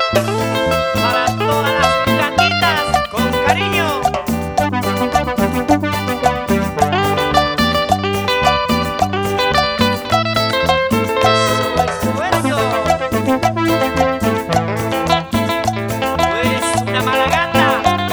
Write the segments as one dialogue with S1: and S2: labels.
S1: Para todas las gatitas, con cariño. Eso, eso, eso. Tú eres una mala gata.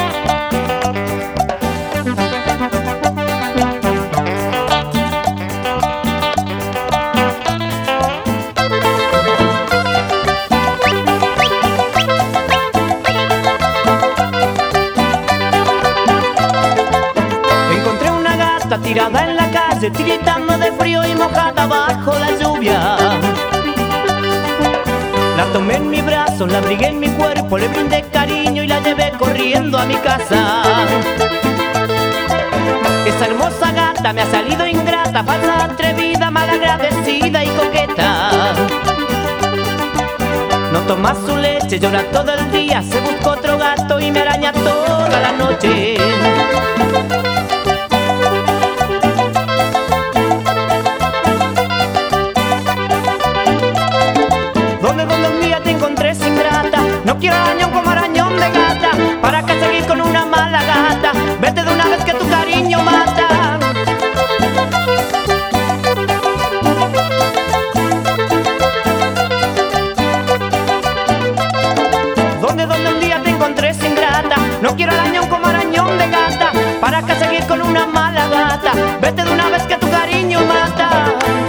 S1: Encontré una gata tirada en la calle, tiritando de frío y mojada bajo la lluvia. La tomé en mi brazo, la abrigué en mi cuerpo, le brindé cariño y la llevé corriendo a mi casa. Esa hermosa gata me ha salido ingrata, falsa, atrevida, malagradecida y coqueta. No toma su leche, llora todo el día, se busca otro gato y me araña toda la noche. ¿Dónde un día te encontré sin grata? No quiero arañón como arañón de gata. ¿Para qué seguir con una mala gata? Vete de una vez que tu cariño mata. ¿Dónde un día te encontré sin grata? No quiero arañón como arañón de gata. ¿Para qué seguir con una mala gata? Vete de una vez que tu cariño mata.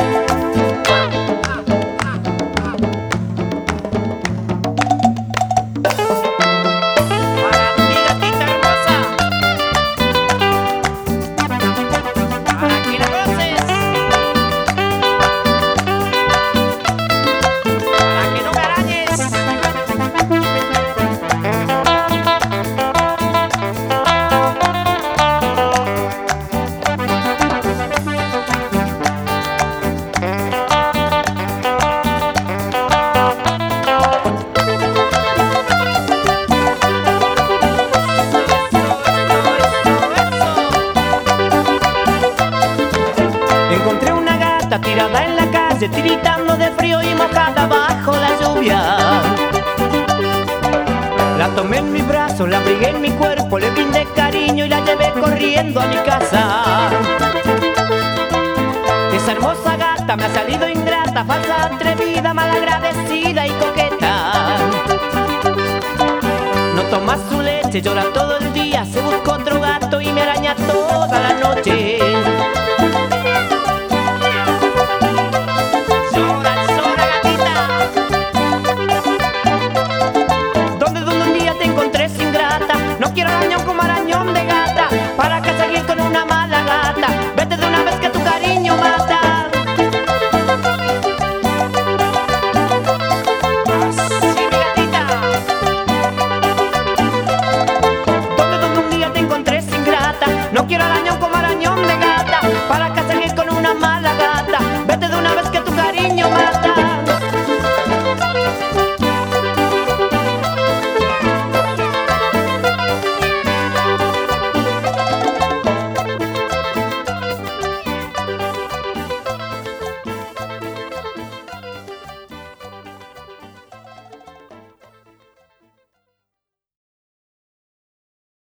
S1: Encontré una gata tirada en la calle, tiritando de frío y mojada bajo la lluvia. La tomé en mi brazo, la abrigué en mi cuerpo, le brindé cariño y la llevé corriendo a mi casa. Esa hermosa gata me ha salido ingrata, falsa, atrevida, malagradecida y coqueta. No toma su leche, llora todo el día, se busca otro gato y me araña toda la noche.